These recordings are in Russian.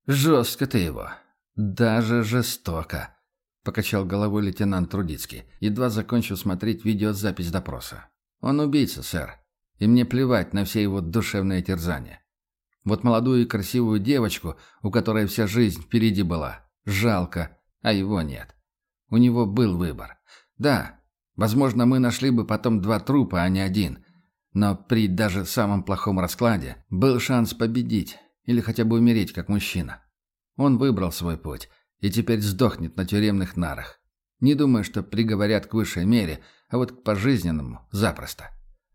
«Жестко ты его. Даже жестоко», — покачал головой лейтенант Трудицкий, едва закончив смотреть видеозапись допроса. «Он убийца, сэр, и мне плевать на все его душевные терзания. Вот молодую и красивую девочку, у которой вся жизнь впереди была, жалко, а его нет. У него был выбор. Да, возможно, мы нашли бы потом 2 трупа, а не 1, но при даже самом плохом раскладе был шанс победить или хотя бы умереть как мужчина. Он выбрал свой путь и теперь сдохнет на тюремных нарах. Не думаю, что приговорят к высшей мере, а вот к пожизненному запросто.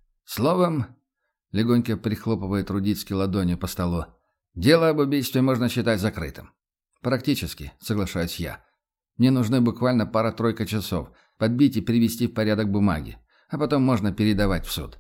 Словом, легонько прихлопывая Трудицкий ладонью по столу, дело об убийстве можно считать закрытым. Практически, соглашаюсь я. Мне нужны буквально пара-тройка часов подбить и привести в порядок бумаги, а потом можно передавать в суд.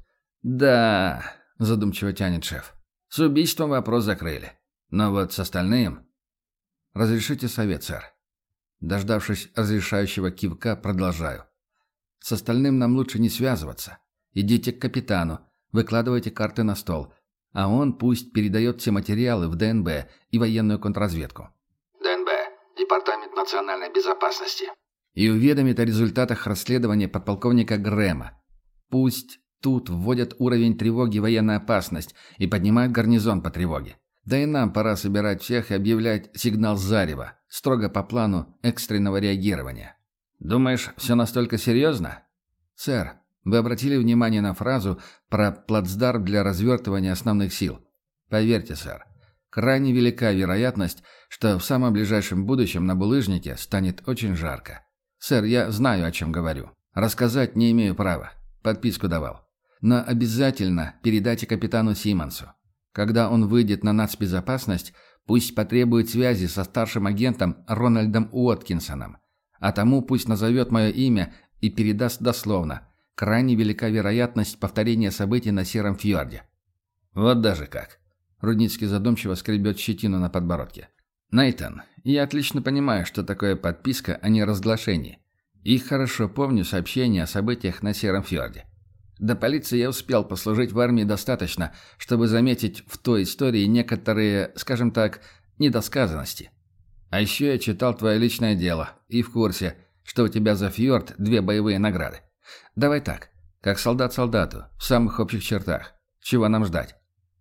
«Да», — задумчиво тянет шеф, — «с убийством вопрос закрыли. Но вот с остальным...» «Разрешите совет, сэр?» Дождавшись разрешающего кивка, продолжаю. «С остальным нам лучше не связываться. Идите к капитану, выкладывайте карты на стол, а он пусть передает все материалы в ДНБ и военную контрразведку». ДНБ. Департамент национальной безопасности. «И уведомит о результатах расследования подполковника Грэма. Пусть тут вводят уровень тревоги военная опасность и поднимают гарнизон по тревоге. Да и нам пора собирать всех и объявлять сигнал зарева, строго по плану экстренного реагирования». «Думаешь, все настолько серьезно?» «Сэр, вы обратили внимание на фразу про плацдарм для развертывания основных сил? Поверьте, сэр, крайне велика вероятность, что в самом ближайшем будущем на булыжнике станет очень жарко. Сэр, я знаю, о чем говорю. Рассказать не имею права. Подписку давал. Но обязательно передайте капитану Симмонсу. Когда он выйдет на нацбезопасность, пусть потребует связи со старшим агентом Рональдом Уоткинсоном. А тому пусть назовет мое имя и передаст дословно. Крайне велика вероятность повторения событий на Сером фьорде». «Вот даже как». Рудницкий задумчиво скребет щетину на подбородке. «Нейтан, я отлично понимаю, что такое подписка, а не разглашение. И хорошо помню сообщения о событиях на Сером фьорде. До полиции я успел послужить в армии достаточно, чтобы заметить в той истории некоторые, скажем так, недосказанности. А еще я читал твое личное дело и в курсе, что у тебя за фьорд 2 боевые награды. Давай так, как солдат солдату, в самых общих чертах. Чего нам ждать?»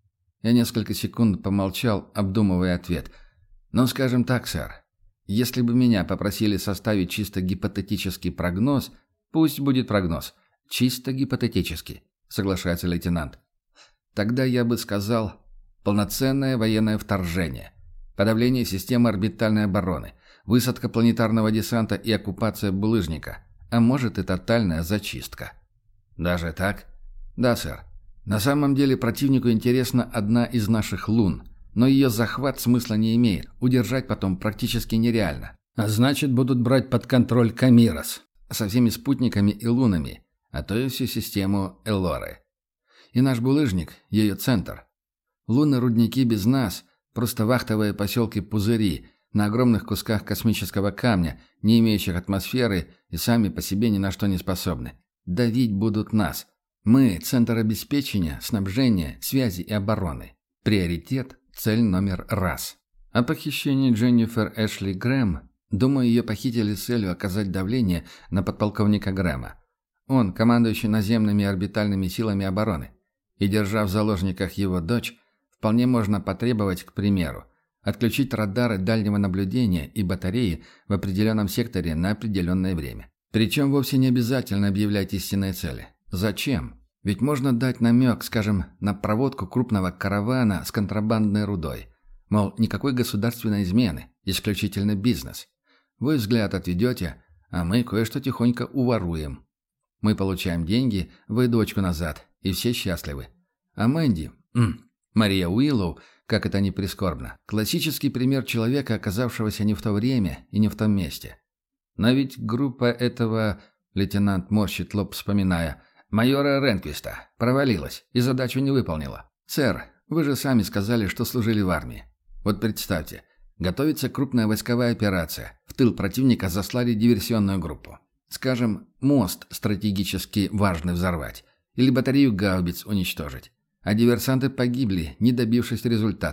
Я несколько секунд помолчал, обдумывая ответ. «Ну, скажем так, сэр, если бы меня попросили составить чисто гипотетический прогноз, пусть будет прогноз. Чисто гипотетически», — соглашается лейтенант. «Тогда я бы сказал полноценное военное вторжение, подавление системы орбитальной обороны, высадка планетарного десанта и оккупация булыжника, а может и тотальная зачистка». «Даже так?» «Да, сэр. На самом деле противнику интересна одна из наших лун, но ее захват смысла не имеет, удержать потом практически нереально. А значит, будут брать под контроль Камирос со всеми спутниками и лунами, а то и всю систему Эллоры. И наш булыжник – ее центр. Луны-рудники без нас – просто вахтовые поселки-пузыри на огромных кусках космического камня, не имеющих атмосферы и сами по себе ни на что не способны. Давить будут нас. Мы – центр обеспечения, снабжения, связи и обороны. Приоритет – цель номер раз. О похищении Дженнифер Эшли Грэм, думаю, ее похитили с целью оказать давление на подполковника Грэма. Он, командующий наземными орбитальными силами обороны. И, держа в заложниках его дочь, вполне можно потребовать, к примеру, отключить радары дальнего наблюдения и батареи в определенном секторе на определенное время. Причем вовсе не обязательно объявлять истинные цели. Зачем? Ведь можно дать намек, скажем, на проводку крупного каравана с контрабандной рудой. Мол, никакой государственной измены, исключительно бизнес. Вы взгляд отведете, а мы кое-что тихонько уворуем. Мы получаем деньги, вы дочку назад, и все счастливы. А Мэнди, Мария Уиллоу, как это ни прискорбно, классический пример человека, оказавшегося не в то время и не в том месте. Но ведь группа этого, лейтенант морщит лоб, вспоминая, майора Ренквиста, провалилась и задачу не выполнила. «Сэр, вы же сами сказали, что служили в армии. Вот представьте, готовится крупная войсковая операция, в тыл противника заслали диверсионную группу. Скажем, мост стратегически важный взорвать, или батарею гаубиц уничтожить. А диверсанты погибли, не добившись результата.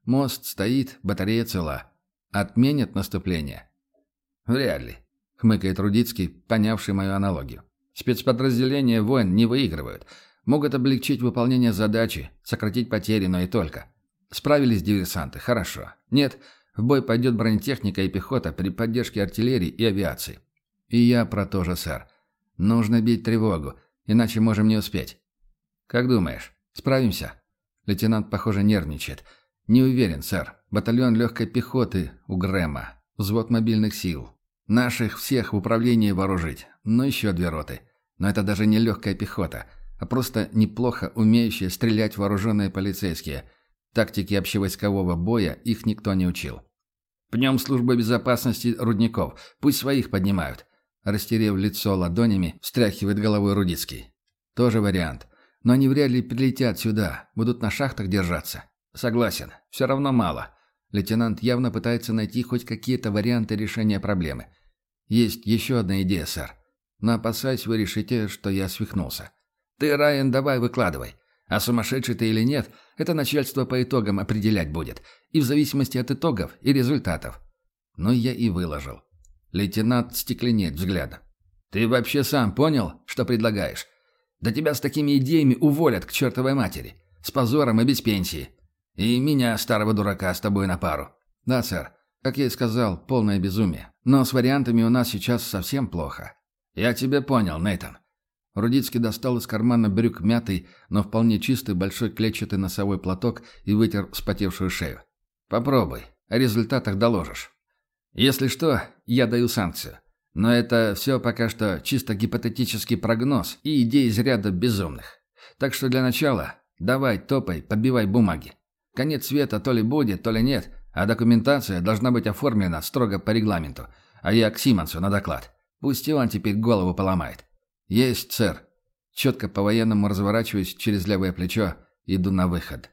Мост стоит, батарея цела. Отменят наступление? Вряд ли, хмыкает Рудицкий, понявший мою аналогию. Спецподразделения войн не выигрывают. Могут облегчить выполнение задачи, сократить потери, но и только. Справились диверсанты, хорошо. Нет, в бой пойдет бронетехника и пехота при поддержке артиллерии и авиации. И я про то же, сэр. Нужно бить тревогу, иначе можем не успеть. Как думаешь, справимся? Лейтенант, похоже, нервничает. Не уверен, сэр. Батальон легкой пехоты у Грэма. Взвод мобильных сил. Наших всех в управлении вооружить. Но еще 2 роты. Но это даже не легкая пехота, а просто неплохо умеющие стрелять вооруженные полицейские. Тактики общевойскового боя их никто не учил. Пнем службы безопасности рудников. Пусть своих поднимают. Растерев лицо ладонями, встряхивает головой Рудицкий. Тоже вариант. Но они вряд ли прилетят сюда. Будут на шахтах держаться. Согласен. Все равно мало. Лейтенант явно пытается найти хоть какие-то варианты решения проблемы. Есть еще одна идея, сэр. Но опасаюсь, вы решите, что я свихнулся. Ты, Райан, давай выкладывай. А сумасшедший ты или нет, это начальство по итогам определять будет. И в зависимости от итогов и результатов. Но я и выложил. Лейтенант стекленеет взглядом. «Ты вообще сам понял, что предлагаешь? Да тебя с такими идеями уволят к чертовой матери. С позором и без пенсии. И меня, старого дурака, с тобой на пару». «Да, сэр. Как я и сказал, полное безумие. Но с вариантами у нас сейчас совсем плохо». «Я тебя понял, Нейтан». Рудицкий достал из кармана брюк мятый, но вполне чистый большой клетчатый носовой платок и вытер вспотевшую шею. «Попробуй. О результатах доложишь. Если что, я даю санкцию. Но это все пока что чисто гипотетический прогноз и идеи из ряда безумных. Так что для начала давай топай, подбивай бумаги. Конец света то ли будет, то ли нет, а документация должна быть оформлена строго по регламенту. А я к Симонсу на доклад. Пусть и он теперь голову поломает». «Есть, сэр». Четко по-военному разворачиваюсь через левое плечо, иду на выход.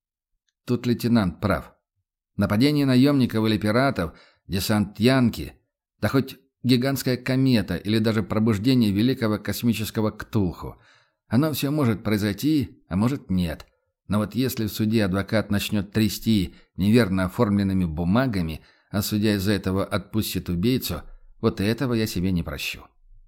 Тут лейтенант прав. Нападение наемников или пиратов, десант Янки, да хоть гигантская комета или даже пробуждение великого космического Ктулху. Оно все может произойти, а может нет. Но вот если в суде адвокат начнет трясти неверно оформленными бумагами, а судья из-за этого отпустит убийцу, вот этого я себе не прощу.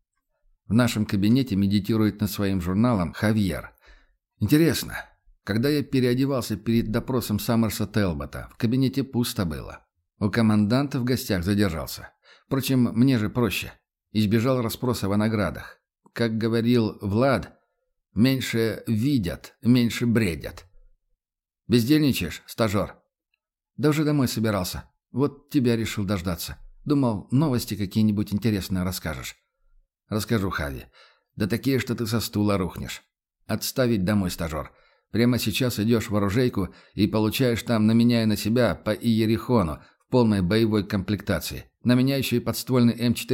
В нашем кабинете медитирует над своим журналом Хавьер. Интересно, когда я переодевался перед допросом Саммерса Телбота, в кабинете пусто было. У команданта в гостях задержался. Впрочем, мне же проще. Избежал расспроса о наградах. Как говорил Влад, меньше видят, меньше бредят. «Бездельничаешь, стажер?» «Да уже домой собирался. Вот тебя решил дождаться. Думал, новости какие-нибудь интересные расскажешь». «Расскажу, Хави. Да такие, что ты со стула рухнешь. Отставить домой, стажер. Прямо сейчас идешь в оружейку и получаешь там, наменяя на себя по Иерихону в полной боевой комплектации. На меня еще и подствольный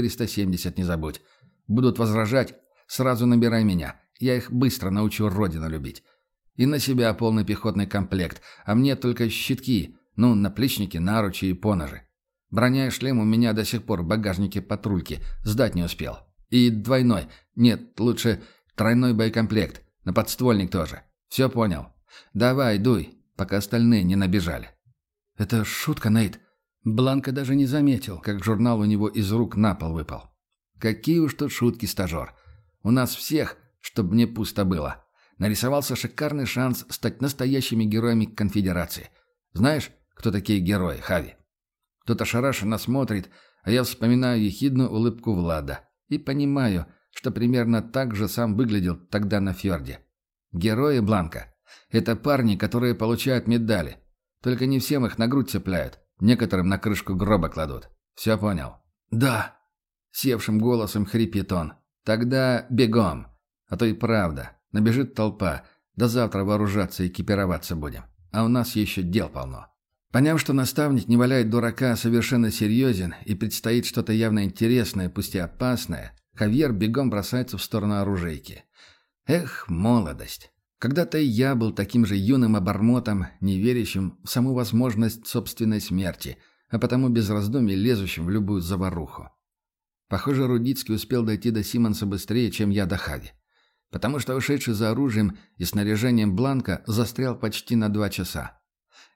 М470 не забудь. Будут возражать, сразу набирай меня. Я их быстро научу родину любить. И на себя полный пехотный комплект, а мне только щитки, наплечники, наручи и поножи. Броня и шлем у меня до сих пор в багажнике патрульки, сдать не успел. И двойной, нет, лучше тройной боекомплект, на подствольник тоже. Все понял? Давай, дуй, пока остальные не набежали». «Это шутка, Нейт». Бланка даже не заметил, как журнал у него из рук на пол выпал. «Какие уж тут шутки, стажер. У нас всех, чтобы мне пусто было, нарисовался шикарный шанс стать настоящими героями конфедерации. Знаешь, кто такие герои, Хави?» Кто-то ошарашенно смотрит, а я вспоминаю ехидную улыбку Влада и понимаю, что примерно так же сам выглядел тогда на фьорде. Герои, Бланка — это парни, которые получают медали. Только не всем их на грудь цепляют, некоторым на крышку гроба кладут. Все понял? «Да», — севшим голосом хрипит он. «Тогда бегом, а то и правда, набежит толпа, до завтра вооружаться и экипироваться будем. А у нас еще дел полно». Поняв, что наставник не валяет дурака, совершенно серьезен и предстоит что-то явно интересное, пусть и опасное, Хавьер бегом бросается в сторону оружейки. Эх, молодость. Когда-то и я был таким же юным обормотом, не верящим в саму возможность собственной смерти, а потому без раздумий лезущим в любую заваруху. Похоже, Рудицкий успел дойти до Симонса быстрее, чем я до Хави. Потому что ушедший за оружием и снаряжением Бланка застрял почти на 2 часа.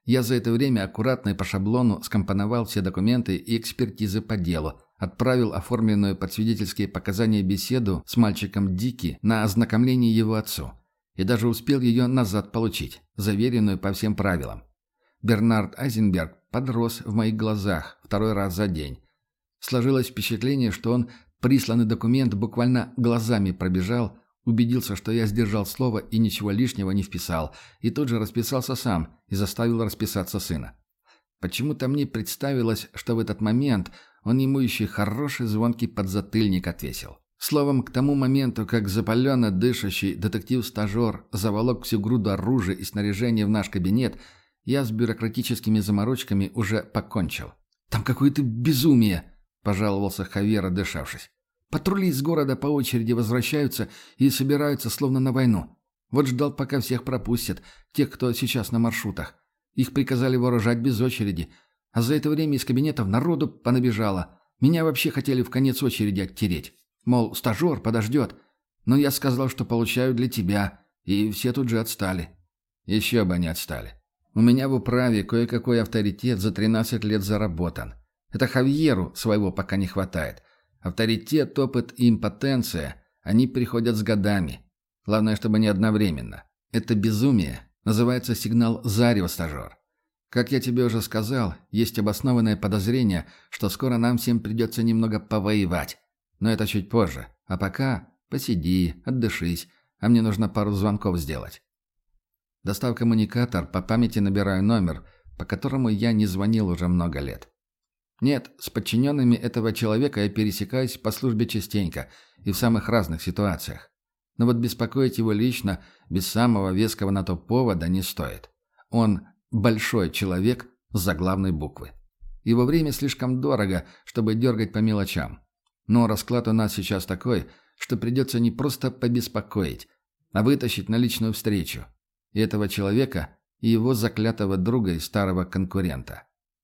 Я за это время аккуратно и по шаблону скомпоновал все документы и экспертизы по делу, отправил оформленную под свидетельские показания беседу с мальчиком Дики на ознакомление его отцу. И даже успел ее назад получить, заверенную по всем правилам. Бернард Айзенберг подрос в моих глазах второй раз за день. Сложилось впечатление, что он присланный документ буквально глазами пробежал, убедился, что я сдержал слово и ничего лишнего не вписал, и тут же расписался сам и заставил расписаться сына. Почему-то мне представилось, что в этот момент он ему еще хороший звонкий подзатыльник отвесил. Словом, к тому моменту, как запаленно дышащий детектив-стажер заволок всю груду оружия и снаряжения в наш кабинет, я с бюрократическими заморочками уже покончил. «Там какое-то безумие!» – пожаловался Хавьер, отдышавшись. «Патрули из города по очереди возвращаются и собираются словно на войну. Вот ждал, пока всех пропустят, тех, кто сейчас на маршрутах. Их приказали вооружать без очереди. А за это время из кабинетов народу понабежало. Меня вообще хотели в конец очереди оттереть. Мол, стажер подождет. Но я сказал, что получаю для тебя. И все тут же отстали». «Еще бы они отстали. У меня в управе кое-какой авторитет за 13 лет заработан. Это Хавьеру своего пока не хватает. Авторитет, опыт и импотенция, они приходят с годами. Главное, чтобы не одновременно. Это безумие. Называется сигнал зарева, стажер. Как я тебе уже сказал, есть обоснованное подозрение, что скоро нам всем придется немного повоевать. Но это чуть позже. А пока посиди, отдышись, а мне нужно пару звонков сделать. Достав коммуникатор, по памяти набираю номер, по которому я не звонил уже много лет. Нет, с подчиненными этого человека я пересекаюсь по службе частенько и в самых разных ситуациях. Но вот беспокоить его лично, без самого веского на то повода, не стоит. Он большой человек с заглавной буквы. Его время слишком дорого, чтобы дергать по мелочам. Но расклад у нас сейчас такой, что придется не просто побеспокоить, а вытащить на личную встречу. И этого человека, и его заклятого друга и старого конкурента.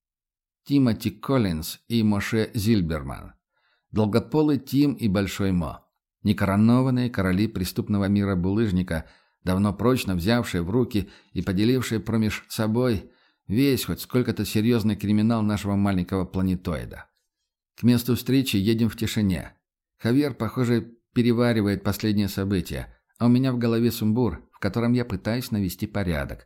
Тимоти Коллинз и Моше Зильберман. Долгополый Тим и Большой Мо. Некоронованные короли преступного мира булыжника, давно прочно взявшие в руки и поделившие промеж собой весь хоть сколько-то серьезный криминал нашего маленького планетоида. К месту встречи едем в тишине. Хавьер, похоже, переваривает последние события, а у меня в голове сумбур, в котором я пытаюсь навести порядок.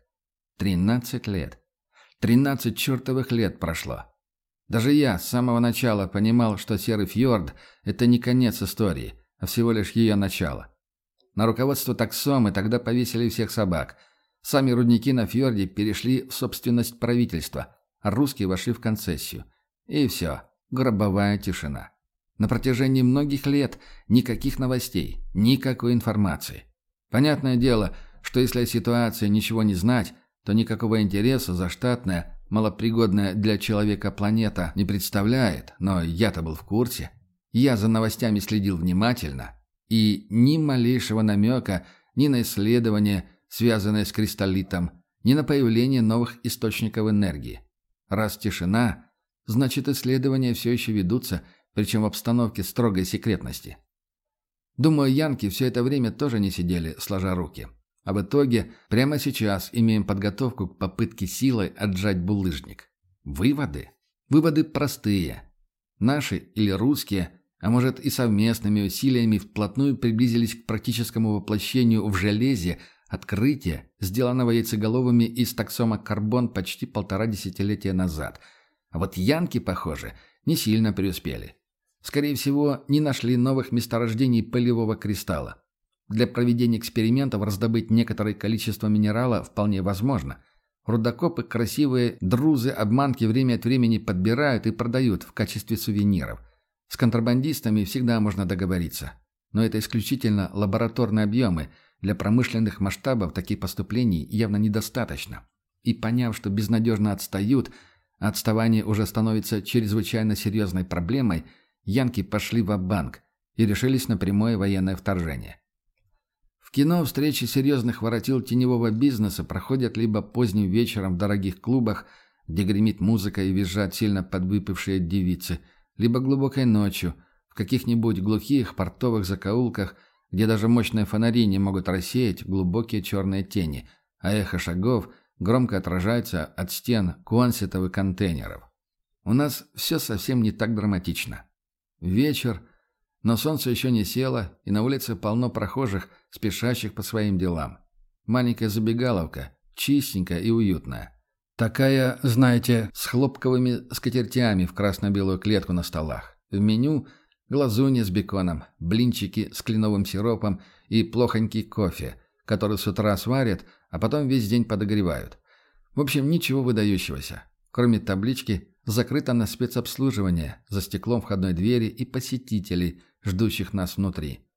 13 лет. 13 чертовых лет прошло. Даже я с самого начала понимал, что Серый фьорд – это не конец истории, а всего лишь ее начало. На руководство таксомы тогда повесили всех собак. Сами рудники на фьорде перешли в собственность правительства, а русские вошли в концессию. И все, гробовая тишина. На протяжении многих лет никаких новостей, никакой информации. Понятное дело, что если о ситуации ничего не знать, то никакого интереса заштатная, малопригодная для человека планета не представляет, но я-то был в курсе. Я за новостями следил внимательно, и ни малейшего намека ни на исследование, связанное с кристаллитом, ни на появление новых источников энергии. Раз тишина, значит исследования все еще ведутся, причем в обстановке строгой секретности. Думаю, янки все это время тоже не сидели, сложа руки. А в итоге, прямо сейчас имеем подготовку к попытке силой отжать булыжник. Выводы? Выводы простые. Наши или русские, а может и совместными усилиями вплотную приблизились к практическому воплощению в железе открытия, сделанного яйцеголовыми из таксома «Карбон» почти 1,5 десятилетия назад. А вот янки, похоже, не сильно преуспели. Скорее всего, не нашли новых месторождений пылевого кристалла. Для проведения экспериментов раздобыть некоторое количество минерала вполне возможно. Рудокопы красивые друзы-обманки время от времени подбирают и продают в качестве сувениров. С контрабандистами всегда можно договориться. Но это исключительно лабораторные объемы. Для промышленных масштабов таких поступлений явно недостаточно. И поняв, что безнадежно отстают, а отставание уже становится чрезвычайно серьезной проблемой, янки пошли ва-банк и решились на прямое военное вторжение. В кино встречи серьезных воротил теневого бизнеса проходят либо поздним вечером в дорогих клубах, где гремит музыка и визжат сильно подвыпившие девицы, либо глубокой ночью, в каких-нибудь глухих портовых закоулках, где даже мощные фонари не могут рассеять глубокие черные тени, а эхо шагов громко отражаются от стен куанситовых контейнеров. У нас все совсем не так драматично. Вечер, но солнце еще не село, и на улице полно прохожих, спешащих по своим делам. Маленькая забегаловка, чистенькая и уютная. Такая, знаете, с хлопковыми скатертями в красно-белую клетку на столах. В меню глазунья с беконом, блинчики с кленовым сиропом и плохонький кофе, который с утра сварят, а потом весь день подогревают. В общем, ничего выдающегося. Кроме таблички «Закрыто на спецобслуживание» за стеклом входной двери и посетителей, ждущих нас внутри.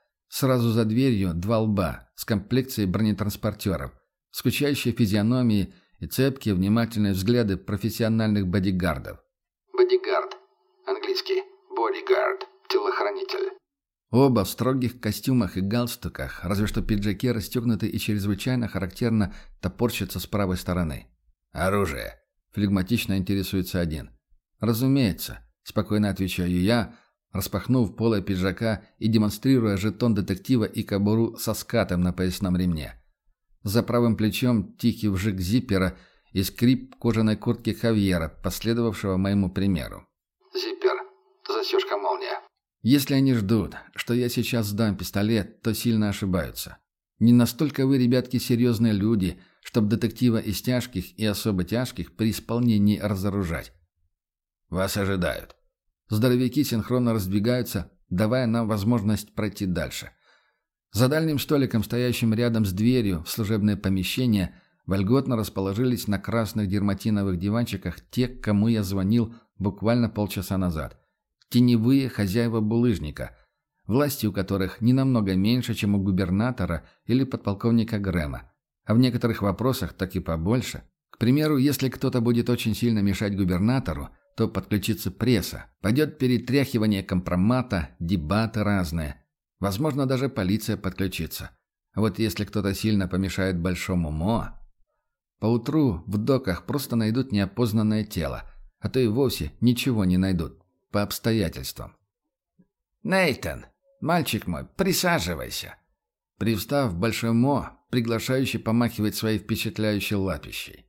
Сразу за дверью 2 лба с комплекцией бронетранспортеров, скучающие физиономии и цепкие, внимательные взгляды профессиональных бодигардов. Бодигард. Английский. Бодигард. Телохранитель. Оба в строгих костюмах и галстуках, разве что пиджаки расстегнуты и чрезвычайно характерно топорщатся с правой стороны. Оружие. Флегматично интересуется один. «Разумеется», — спокойно отвечаю я, распахнув поло пиджака и демонстрируя жетон детектива и кобуру со скатом на поясном ремне. За правым плечом тихий вжик зиппера и скрип кожаной куртки Хавьера, последовавшего моему примеру. Зиппер. Застежка-молния. Если они ждут, что я сейчас сдам пистолет, то сильно ошибаются. Не настолько вы, ребятки, серьезные люди, чтобы детектива из тяжких и особо тяжких при исполнении разоружать. Вас ожидают. Здоровяки синхронно раздвигаются, давая нам возможность пройти дальше. За дальним столиком, стоящим рядом с дверью в служебное помещение, вольготно расположились на красных дерматиновых диванчиках те, кому я звонил буквально полчаса назад. Теневые хозяева булыжника, власти у которых не намного меньше, чем у губернатора или подполковника Грэма, а в некоторых вопросах так и побольше. К примеру, если кто-то будет очень сильно мешать губернатору, то подключится пресса, пойдет перетряхивание компромата, дебаты разные. Возможно, даже полиция подключится. А вот если кто-то сильно помешает Большому Мо... Поутру в доках просто найдут неопознанное тело, а то и вовсе ничего не найдут. По обстоятельствам. «Нейтан, мальчик мой, присаживайся». Привстав, Большой Мо, приглашающе помахивает своей впечатляющей лапищей.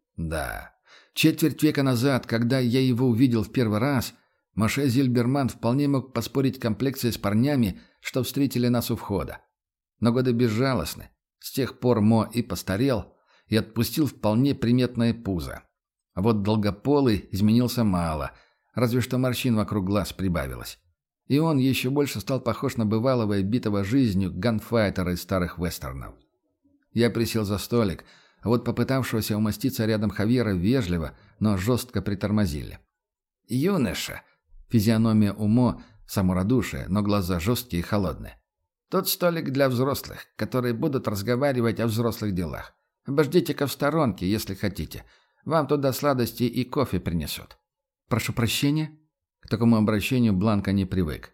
Да, четверть века назад, когда я его увидел в первый раз, Моше Зильберман вполне мог поспорить комплекцией с парнями, что встретили нас у входа. Но годы безжалостны. С тех пор Мо и постарел, и отпустил вполне приметное пузо. А вот Долгополый изменился мало, разве что морщин вокруг глаз прибавилось. И он еще больше стал похож на бывалого и битого жизнью ганфайтера из старых вестернов. Я присел за столик, а вот попытавшегося умоститься рядом Хавьера вежливо, но жестко притормозили. «Юноша!» Физиономия Мо саморадушие, но глаза жесткие и холодные. «Тут столик для взрослых, которые будут разговаривать о взрослых делах. Обождите-ка в сторонке, если хотите. Вам туда сладости и кофе принесут». «Прошу прощения?» К такому обращению Бланка не привык.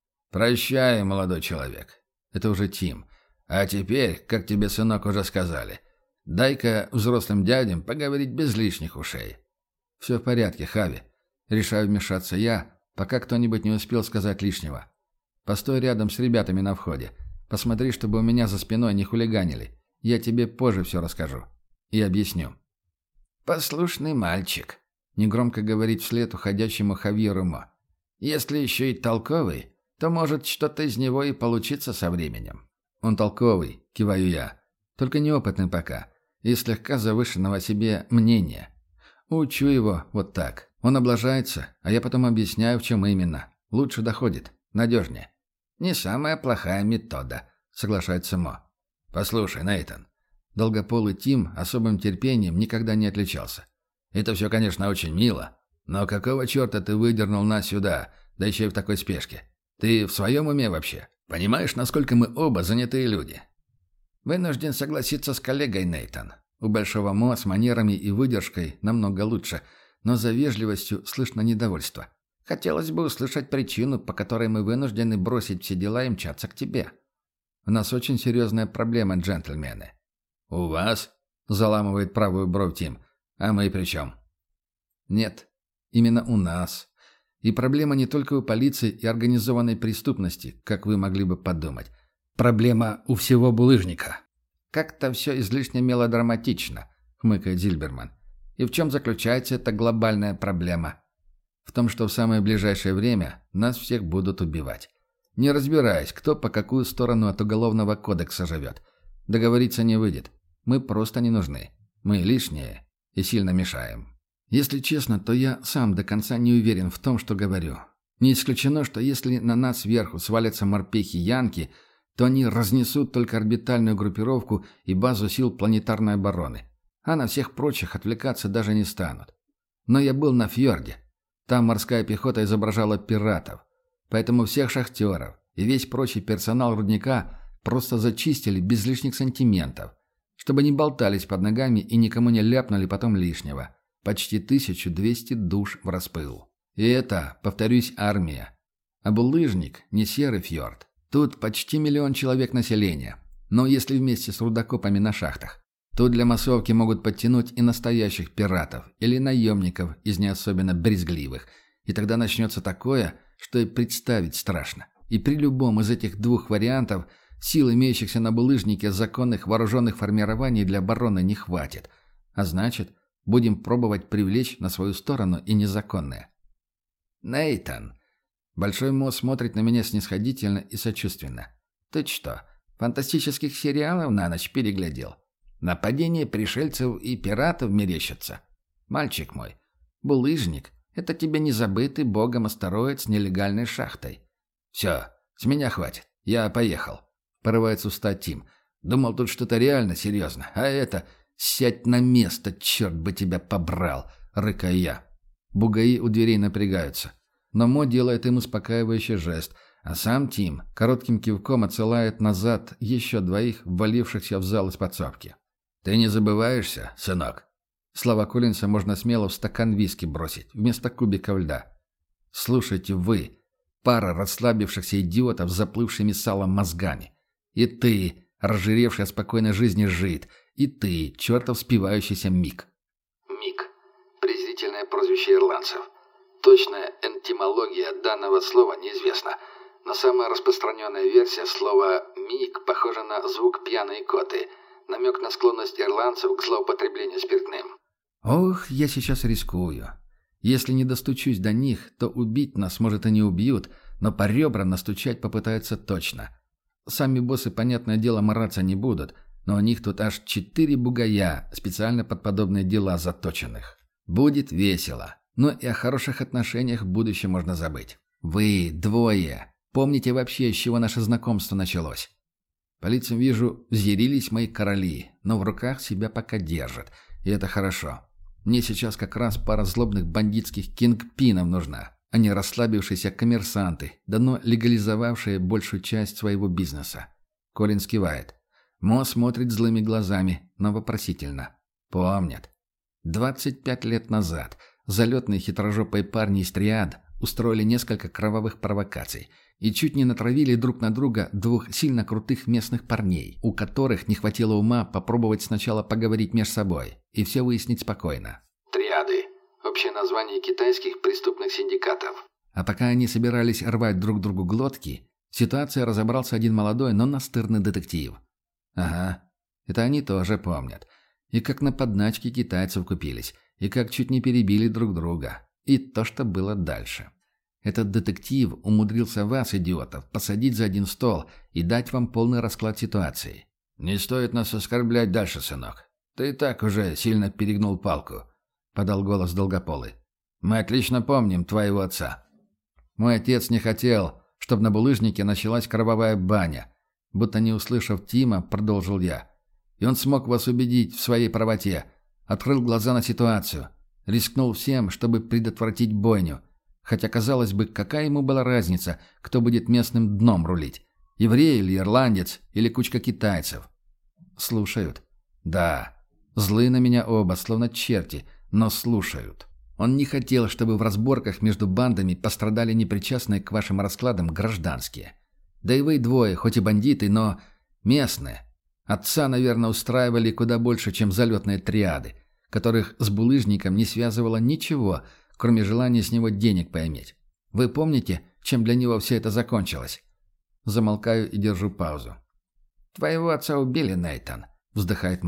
«Прощай, молодой человек. Это уже Тим. А теперь, как тебе, сынок, уже сказали, дай-ка взрослым дядям поговорить без лишних ушей». «Все в порядке, Хави. Решаю вмешаться я, пока кто-нибудь не успел сказать лишнего. Постой рядом с ребятами на входе. Посмотри, чтобы у меня за спиной не хулиганили. Я тебе позже все расскажу. И объясню». «Послушный мальчик», — негромко говорит вслед уходящему Хавьеру Мо. «Если еще и толковый, то может что-то из него и получиться со временем». «Он толковый», — киваю я. «Только неопытный пока. И слегка завышенного о себе мнения. Учу его вот так. Он облажается, а я потом объясняю, в чем именно. Лучше доходит. Надежнее». «Не самая плохая метода», — соглашается Мо. «Послушай, Нейтан». Долгополый Тим особым терпением никогда не отличался. «Это все, конечно, очень мило. Но какого черта ты выдернул нас сюда, да еще и в такой спешке? Ты в своем уме вообще? Понимаешь, насколько мы оба занятые люди?» «Вынужден согласиться с коллегой, Нейтан. У Большого Мо с манерами и выдержкой намного лучше, но за вежливостью слышно недовольство. Хотелось бы услышать причину, по которой мы вынуждены бросить все дела и мчаться к тебе». «У нас очень серьезная проблема, джентльмены». «У вас?» – заламывает правую бровь Тим. «А мы при чем?» «Нет, именно у нас. И проблема не только у полиции и организованной преступности, как вы могли бы подумать. Проблема у всего булыжника». «Как-то все излишне мелодраматично», — хмыкает Зильберман. «И в чем заключается эта глобальная проблема?» «В том, что в самое ближайшее время нас всех будут убивать. Не разбираясь, кто по какую сторону от Уголовного кодекса живет. Договориться не выйдет. Мы просто не нужны. Мы лишние и сильно мешаем». Если честно, то я сам до конца не уверен в том, что говорю. Не исключено, что если на нас сверху свалятся морпехи-янки, то они разнесут только орбитальную группировку и базу сил планетарной обороны, а на всех прочих отвлекаться даже не станут. Но я был на фьорде. Там морская пехота изображала пиратов. Поэтому всех шахтеров и весь прочий персонал рудника просто зачистили без лишних сантиментов, чтобы не болтались под ногами и никому не ляпнули потом лишнего. Почти 1200 душ в распыл. И это, повторюсь, армия. А булыжник не серый фьорд. Тут почти 1 миллион человек населения. Но если вместе с рудокопами на шахтах, то для массовки могут подтянуть и настоящих пиратов или наемников из не особенно брезгливых. И тогда начнется такое, что и представить страшно. И при любом из этих двух вариантов сил, имеющихся на булыжнике, законных вооруженных формирований для обороны не хватит. А значит, будем пробовать привлечь на свою сторону и незаконное. «Нейтан!» Большой Мо смотрит на меня снисходительно и сочувственно. «Ты что, фантастических сериалов на ночь переглядел? Нападение пришельцев и пиратов мерещатся? Мальчик мой, булыжник — это тебе не забытый богом астероид с нелегальной шахтой. Все, с меня хватит, я поехал». Порывается встать Тим. «Думал, тут что-то реально серьезно, а это... «Сядь на место, черт бы тебя побрал!» — рыкаю я. Бугаи у дверей напрягаются. Но Мо делает им успокаивающий жест, а сам Тим коротким кивком отсылает назад еще 2, ввалившихся в зал из подсобки. «Ты не забываешься, сынок?» Слова Коллинса можно смело в стакан виски бросить, вместо кубика льда. «Слушайте вы, пара расслабившихся идиотов с заплывшими салом мозгами. И ты, разжиревший от спокойной жизни жид, и ты, чертов спивающийся Мик». Мик. Презрительное прозвище ирландцев. Точная этимология данного слова неизвестна, но самая распространенная версия слова «мик» похожа на звук пьяной коты, намек на склонность ирландцев к злоупотреблению спиртным. Ох, я сейчас рискую. Если не достучусь до них, то убить нас, может, и не убьют, но по ребрам настучать попытаются точно. Сами боссы, понятное дело, мараться не будут, но у них тут аж 4 бугая, специально под подобные дела заточенных. Будет весело. Но и о хороших отношениях в будущем можно забыть. Вы, 2, помните вообще, с чего наше знакомство началось? По лицам вижу, взъярились мои короли, но в руках себя пока держат. И это хорошо. Мне сейчас как раз пара злобных бандитских кингпинов нужна, а не расслабившиеся коммерсанты, давно легализовавшие большую часть своего бизнеса. Коллинс кивает. Мо смотрит злыми глазами, но вопросительно. Помнят. 25 лет назад залетные хитрожопые парни из Триад устроили несколько кровавых провокаций и чуть не натравили друг на друга 2 сильно крутых местных парней, у которых не хватило ума попробовать сначала поговорить между собой и все выяснить спокойно. Триады. Общее название китайских преступных синдикатов. А пока они собирались рвать друг другу глотки, в ситуации разобрался один молодой, но настырный детектив. Ага, это они тоже помнят. И как на подначке китайцев купились, и как чуть не перебили друг друга. И то, что было дальше. Этот детектив умудрился вас, идиотов, посадить за один стол и дать вам полный расклад ситуации. «Не стоит нас оскорблять дальше, сынок. Ты и так уже сильно перегнул палку», — подал голос Долгополый. «Мы отлично помним твоего отца». Мой отец не хотел, чтобы на булыжнике началась кровавая баня. Будто не услышав Тима, продолжил я. И он смог вас убедить в своей правоте. Открыл глаза на ситуацию. Рискнул всем, чтобы предотвратить бойню. Хотя, казалось бы, какая ему была разница, кто будет местным дном рулить? Еврей или ирландец, или кучка китайцев? Слушают. Да. Злые на меня оба, словно черти, но слушают. Он не хотел, чтобы в разборках между бандами пострадали непричастные к вашим раскладам гражданские. Да и вы 2, хоть и бандиты, но местные. Отца, наверное, устраивали куда больше, чем залетные триады, которых с булыжником не связывало ничего, кроме желания с него денег поиметь. Вы помните, чем для него все это закончилось? Замолкаю и держу паузу. «Твоего отца убили, Нейтан», — вздыхает Мо.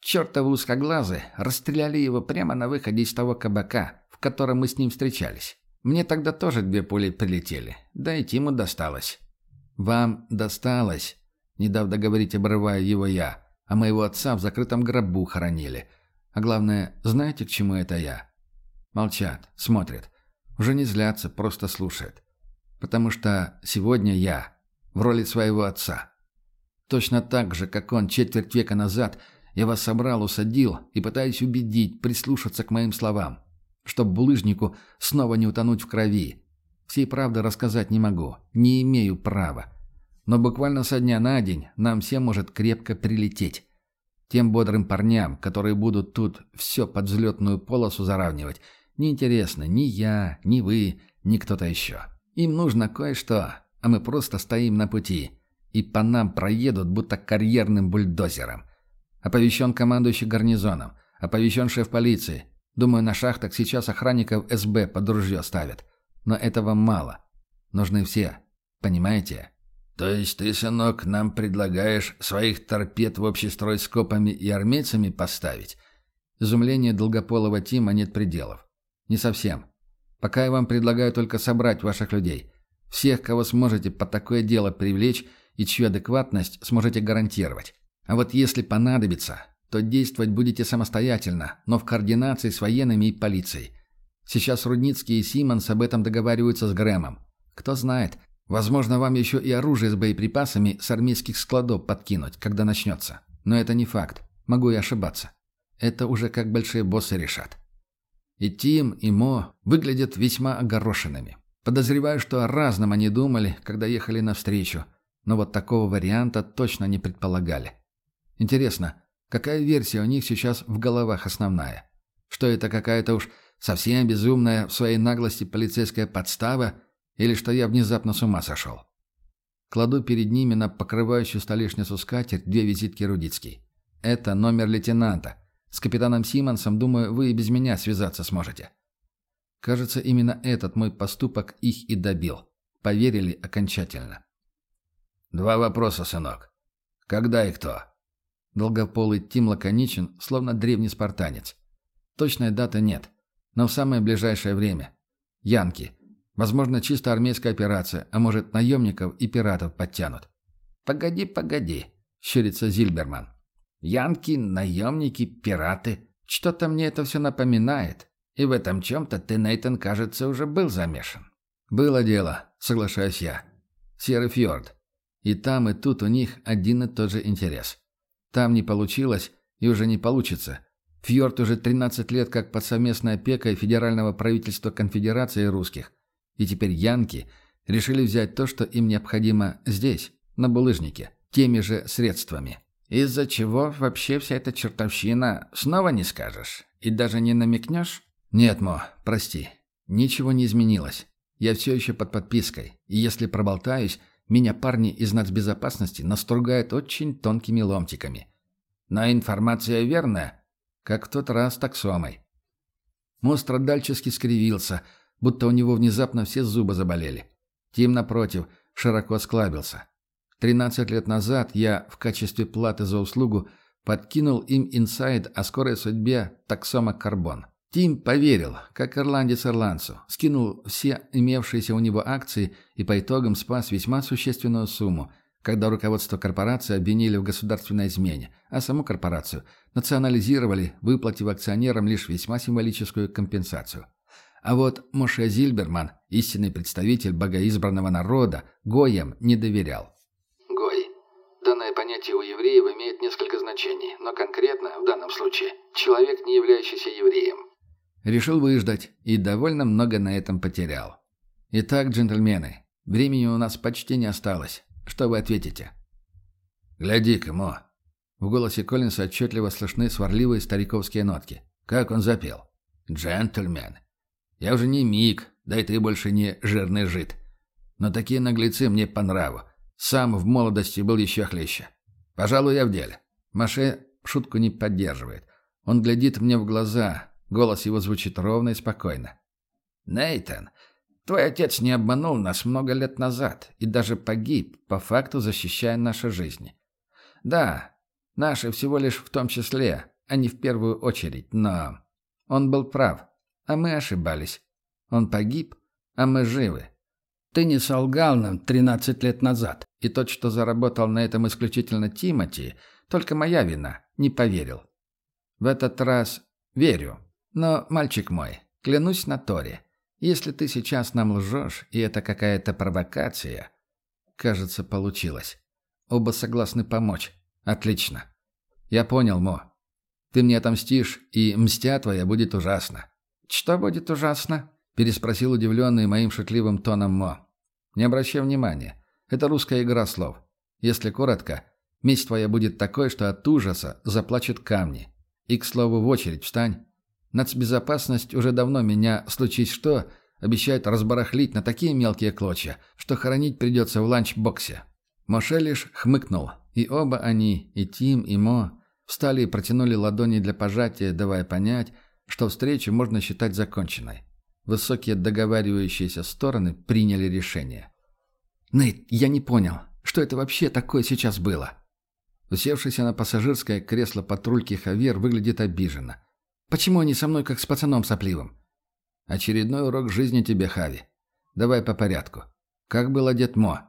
Чертовы узкоглазы расстреляли его прямо на выходе из того кабака, в котором мы с ним встречались. Мне тогда тоже 2 пули прилетели, да и Тиму досталось». «Вам досталось?» — не дав договорить, обрываю его я. «А моего отца в закрытом гробу хоронили. А главное, знаете, к чему это я?» Молчат, смотрят. Уже не злятся, просто слушают. Потому что сегодня я в роли своего отца. Точно так же, как он четверть века назад, я вас собрал, усадил и пытаюсь убедить, прислушаться к моим словам, чтоб булыжнику снова не утонуть в крови. Всей правды рассказать не могу, не имею права. Но буквально со дня на день нам всем может крепко прилететь. Тем бодрым парням, которые будут тут все под взлетную полосу заравнивать, неинтересно ни я, ни вы, ни кто-то еще. Им нужно кое-что, а мы просто стоим на пути. И по нам проедут, будто карьерным бульдозером. Оповещен командующий гарнизоном, оповещен шеф полиции. Думаю, на шахтах сейчас охранников СБ под ружье ставят. Но этого мало. Нужны все. Понимаете? То есть ты, сынок, нам предлагаешь своих торпед в общий строй с копами и армейцами поставить? Изумление долгополого Тима нет пределов. Не совсем. Пока я вам предлагаю только собрать ваших людей. Всех, кого сможете под такое дело привлечь и чью адекватность сможете гарантировать. А вот если понадобится, то действовать будете самостоятельно, но в координации с военными и полицией. Сейчас Рудницкий и Симмонс об этом договариваются с Грэмом. Кто знает, возможно, вам еще и оружие с боеприпасами с армейских складов подкинуть, когда начнется. Но это не факт. Могу и ошибаться. Это уже как большие боссы решат. И Тим, и Мо выглядят весьма огорошенными. Подозреваю, что о разном они думали, когда ехали навстречу, но вот такого варианта точно не предполагали. Интересно, какая версия у них сейчас в головах основная? Что это какая-то уж совсем безумная в своей наглости полицейская подстава, или что я внезапно с ума сошел? Кладу перед ними на покрывающую столешницу скатерть 2 визитки Рудицкий. Это номер лейтенанта. С капитаном Симмонсом, думаю, вы и без меня связаться сможете. Кажется, именно этот мой поступок их и добил. Поверили окончательно. 2 вопроса, сынок. Когда и кто? Долгополый Тим лаконичен, словно древний спартанец. Точной даты нет, но в самое ближайшее время. Янки. Возможно, чисто армейская операция, а может, наемников и пиратов подтянут. «Погоди», — щурится Зильберман. «Янки, наемники, пираты. Что-то мне это все напоминает. И в этом чем-то ты, Нейтан, кажется, уже был замешан». «Было дело», — соглашаюсь я. «Серый фьорд. И там, и тут у них один и тот же интерес. Там не получилось и уже не получится. Фьорд уже 13 лет как под совместной опекой федерального правительства конфедерации русских. И теперь янки решили взять то, что им необходимо здесь, на булыжнике, теми же средствами». «Из-за чего вообще вся эта чертовщина, снова не скажешь? И даже не намекнешь?» «Нет, Мо, прости. Ничего не изменилось. Я все еще под подпиской. И если проболтаюсь, меня парни из нацбезопасности настругают очень тонкими ломтиками». «Но информация верная?» «Как в тот раз таксомой». Мо страдальчески скривился, будто у него внезапно все зубы заболели. Тим, напротив, широко осклабился. 13 лет назад я, в качестве платы за услугу, подкинул им инсайд о скорой судьбе таксома «Карбон». Тим поверил, как ирландец ирландцу, скинул все имевшиеся у него акции и по итогам спас весьма существенную сумму, когда руководство корпорации обвинили в государственной измене, а саму корпорацию национализировали, выплатив акционерам лишь весьма символическую компенсацию. А вот Моше Зильберман, истинный представитель богоизбранного народа, гоям не доверял. Гой. Данное понятие у евреев имеет несколько значений, но конкретно, в данном случае, человек, не являющийся евреем. Решил выждать и довольно много на этом потерял. Итак, джентльмены, времени у нас почти не осталось. Что вы ответите? «Гляди-ка, Мо». В голосе Коллинса отчетливо слышны сварливые стариковские нотки. Как он запел. «Джентльмен. Я уже не миг, да и ты больше не жирный жид. Но такие наглецы мне по нраву. Сам в молодости был еще хлеще. Пожалуй, я в деле». Моше шутку не поддерживает. Он глядит мне в глаза. Голос его звучит ровно и спокойно. «Нейтан, твой отец не обманул нас много лет назад и даже погиб, по факту защищая наши жизни. Да, наши всего лишь в том числе, а не в первую очередь, но... Он был прав, а мы ошибались. Он погиб, а мы живы. Ты не солгал нам 13 лет назад, и тот, что заработал на этом исключительно Тимоти, только моя вина, не поверил. В этот раз верю. Но, мальчик мой, клянусь на Торе, если ты сейчас нам лжешь, и это какая-то провокация... Кажется, получилось. Оба согласны помочь. Отлично. Я понял, Мо. Ты мне отомстишь, и мстя твоя будет ужасна. Что будет ужасно? Переспросил удивленный моим шутливым тоном Мо. Не обращай внимания. Это русская игра слов. Если коротко, месть твоя будет такой, что от ужаса заплачут камни. И, к слову, в очередь встань. Нацбезопасность уже давно меня, случись что, обещает разбарахлить на такие мелкие клочья, что хоронить придется в ланчбоксе. Моше лишь хмыкнул, и оба они, и Тим, и Мо, встали и протянули ладони для пожатия, давая понять, что встречу можно считать законченной. Высокие договаривающиеся стороны приняли решение. «Нейт, я не понял, что это вообще такое сейчас было?» Усевшийся на пассажирское кресло патрульки Хавьер выглядит обиженно. «Почему они со мной как с пацаном сопливым?» «Очередной урок жизни тебе, Хави. Давай по порядку. Как был одет Мо?»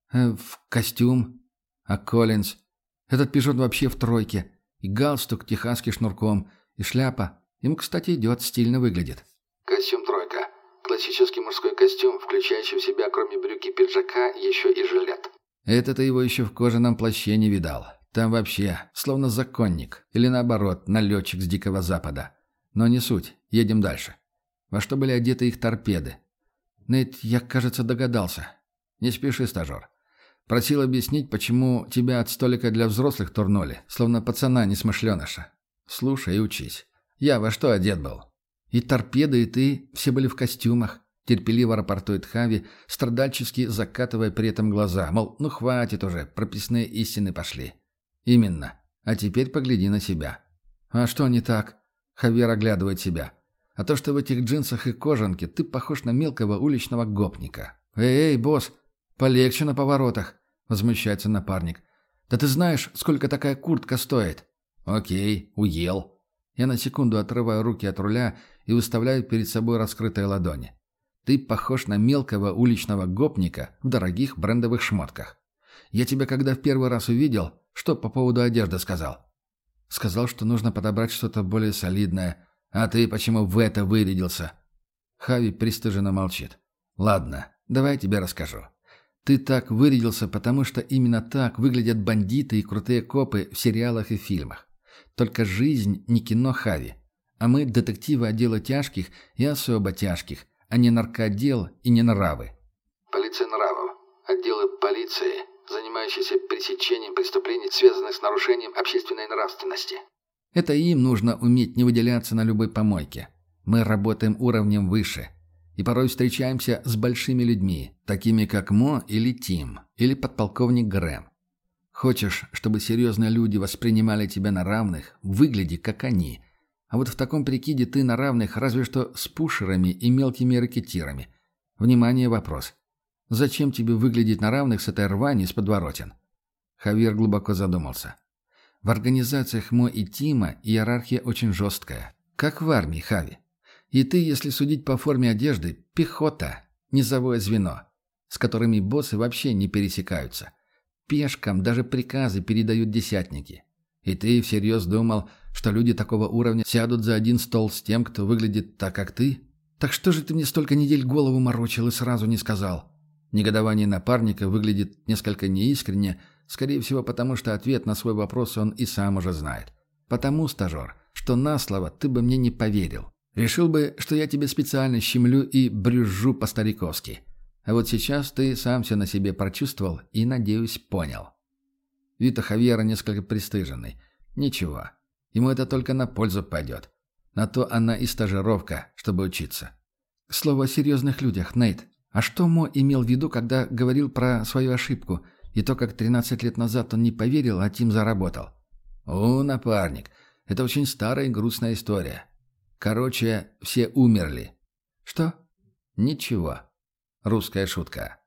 «В костюм. А Коллинз? Этот пижон вообще в тройке. И галстук техасский шнурком. И шляпа. Ему, кстати, идет, стильно выглядит». Костюм тройка. Классический мужской костюм, включающий в себя, кроме брюк и пиджака, еще и жилет. Это ты его еще в кожаном плаще не видал. Там вообще, словно законник. Или наоборот, налетчик с Дикого Запада. Но не суть. Едем дальше. Во что были одеты их торпеды? Нейт, я, кажется, догадался. Не спеши, стажер. Просил объяснить, почему тебя от столика для взрослых турнули, словно пацана несмышленыша. Слушай и учись. Я во что одет был? И торпеды, и ты, все были в костюмах. Терпеливо рапортует Хави, страдальчески закатывая при этом глаза. Мол, ну хватит уже, прописные истины пошли. Именно. А теперь погляди на себя. А что не так? Хавьер оглядывает себя. А то, что в этих джинсах и кожанке ты похож на мелкого уличного гопника. «Эй, босс, полегче на поворотах», — возмущается напарник. «Да ты знаешь, сколько такая куртка стоит?» «Окей, уел». Я на секунду отрываю руки от руля и выставляю перед собой раскрытые ладони. «Ты похож на мелкого уличного гопника в дорогих брендовых шмотках. Я тебя, когда в первый раз увидел, что по поводу одежды сказал?» «Сказал, что нужно подобрать что-то более солидное. А ты почему в это вырядился?» Хави пристыженно молчит. «Ладно, давай я тебе расскажу. Ты так вырядился, потому что именно так выглядят бандиты и крутые копы в сериалах и фильмах. Только жизнь не кино, Хави. А мы детективы отдела тяжких и особо тяжких, а не наркоотдел и не нравы». Полиция нравов. Отделы полиции, занимающиеся пресечением преступлений, связанных с нарушением общественной нравственности. Это им нужно уметь не выделяться на любой помойке. Мы работаем уровнем выше. И порой встречаемся с большими людьми, такими как Мо или Тим, или подполковник Грэм. Хочешь, чтобы серьезные люди воспринимали тебя на равных, выгляди как они. А вот в таком прикиде ты на равных разве что с пушерами и мелкими ракетирами. Внимание, вопрос. Зачем тебе выглядеть на равных с этой рванью из подворотен? Хавьер глубоко задумался. В организациях Мо и Тима иерархия очень жесткая. Как в армии, Хави. И ты, если судить по форме одежды, пехота, низовое звено, с которыми боссы вообще не пересекаются. Пешкам даже приказы передают десятники. И ты всерьез думал, что люди такого уровня сядут за один стол с тем, кто выглядит так, как ты? Так что же ты мне столько недель голову морочил и сразу не сказал? Негодование напарника выглядит несколько неискренне, скорее всего, потому что ответ на свой вопрос он и сам уже знает. Потому, стажер, что на слово ты бы мне не поверил. Решил бы, что я тебе специально щемлю и брюзжу по-стариковски. А вот сейчас ты сам все на себе прочувствовал и, надеюсь, понял. Вид у Хавьера несколько пристыженный. Ничего. Ему это только на пользу пойдет. На то она и стажировка, чтобы учиться. К слову о серьезных людях, Нейт. А что Мо имел в виду, когда говорил про свою ошибку? И то, как 13 лет назад он не поверил, а Тим заработал. О, напарник, это очень старая и грустная история. Короче, все умерли. Что? Ничего. Русская шутка.